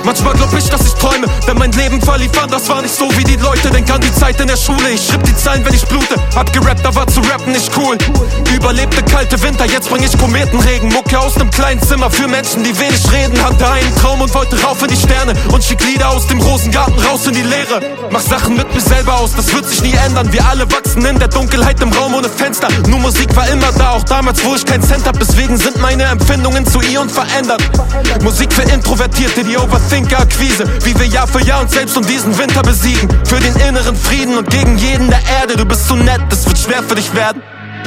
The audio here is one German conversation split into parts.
Manchmal glaub ich, dass ich träume, denn mein Leben verlief anders, war nicht so wie die Leute. Denk an die Zeit in der Schule, ich schrieb die Zeilen, wenn ich blute. Hab gerappt, da war zu rappen nicht cool. Überlebte kalte Winter, jetzt bring ich Kometenregen. Mucke aus nem kleinen Zimmer für Menschen, die wenig reden. Hatte einen Traum und wollte rauf in die Sterne und schick Lieder aus dem Rosengarten raus in die Leere. Mach Sachen mit mir selber aus, das wird sich nie ändern. Wir alle wachsen in der Dunkelheit im Raum ohne Fenster. Nur Musik war immer da, auch damals, wo ich kein Cent hab. Deswegen sind meine Empfindungen zu ihr und verändert. Musik für Introvertierte, die Overthinker-Akquise. Wie wir Jahr für Jahr uns selbst und diesen Winter besiegen. Für den inneren Frieden und gegen jeden der Erde. Du bist so nett, es wird schwer für dich werden.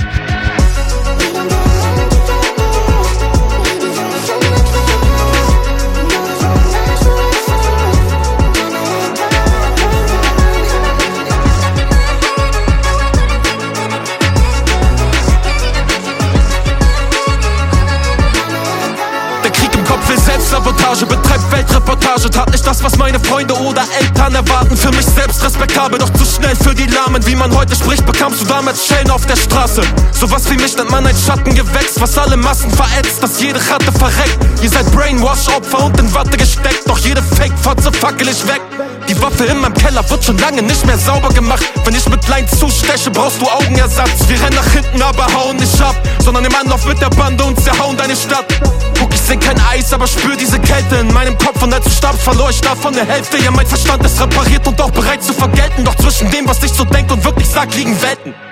Selbstsabotage, betreibt Weltreportage. Tat nicht das, was meine Freunde oder Eltern erwarten. Für mich selbst respektabel, doch zu schnell für die Lahmen. Wie man heute spricht, bekamst du damals Schellen auf der Straße. Sowas wie mich nennt man ein Schattengewächs, was alle Massen verätzt, dass jede Ratte verreckt. Ihr seid Brainwash-Opfer und in Watte gesteckt, doch jede Fake-Fotze fackel ich weg. Die Waffe in meinem Keller wird schon lange nicht mehr sauber gemacht. Wenn ich mit Line zusteche, brauchst du Augenersatz. Wir rennen nach hinten, aber hauen nicht ab, sondern im Anlauf mit der Bande und zerhauen deine Stadt. Guck, ich seh kein Eis, aber spür diese Kälte in meinem Kopf. Und als du starbst, verlor ich davon der Hälfte. Ja, mein Verstand ist repariert und auch bereit zu vergelten. Doch zwischen dem, was ich so denk und wirklich sag, liegen Welten.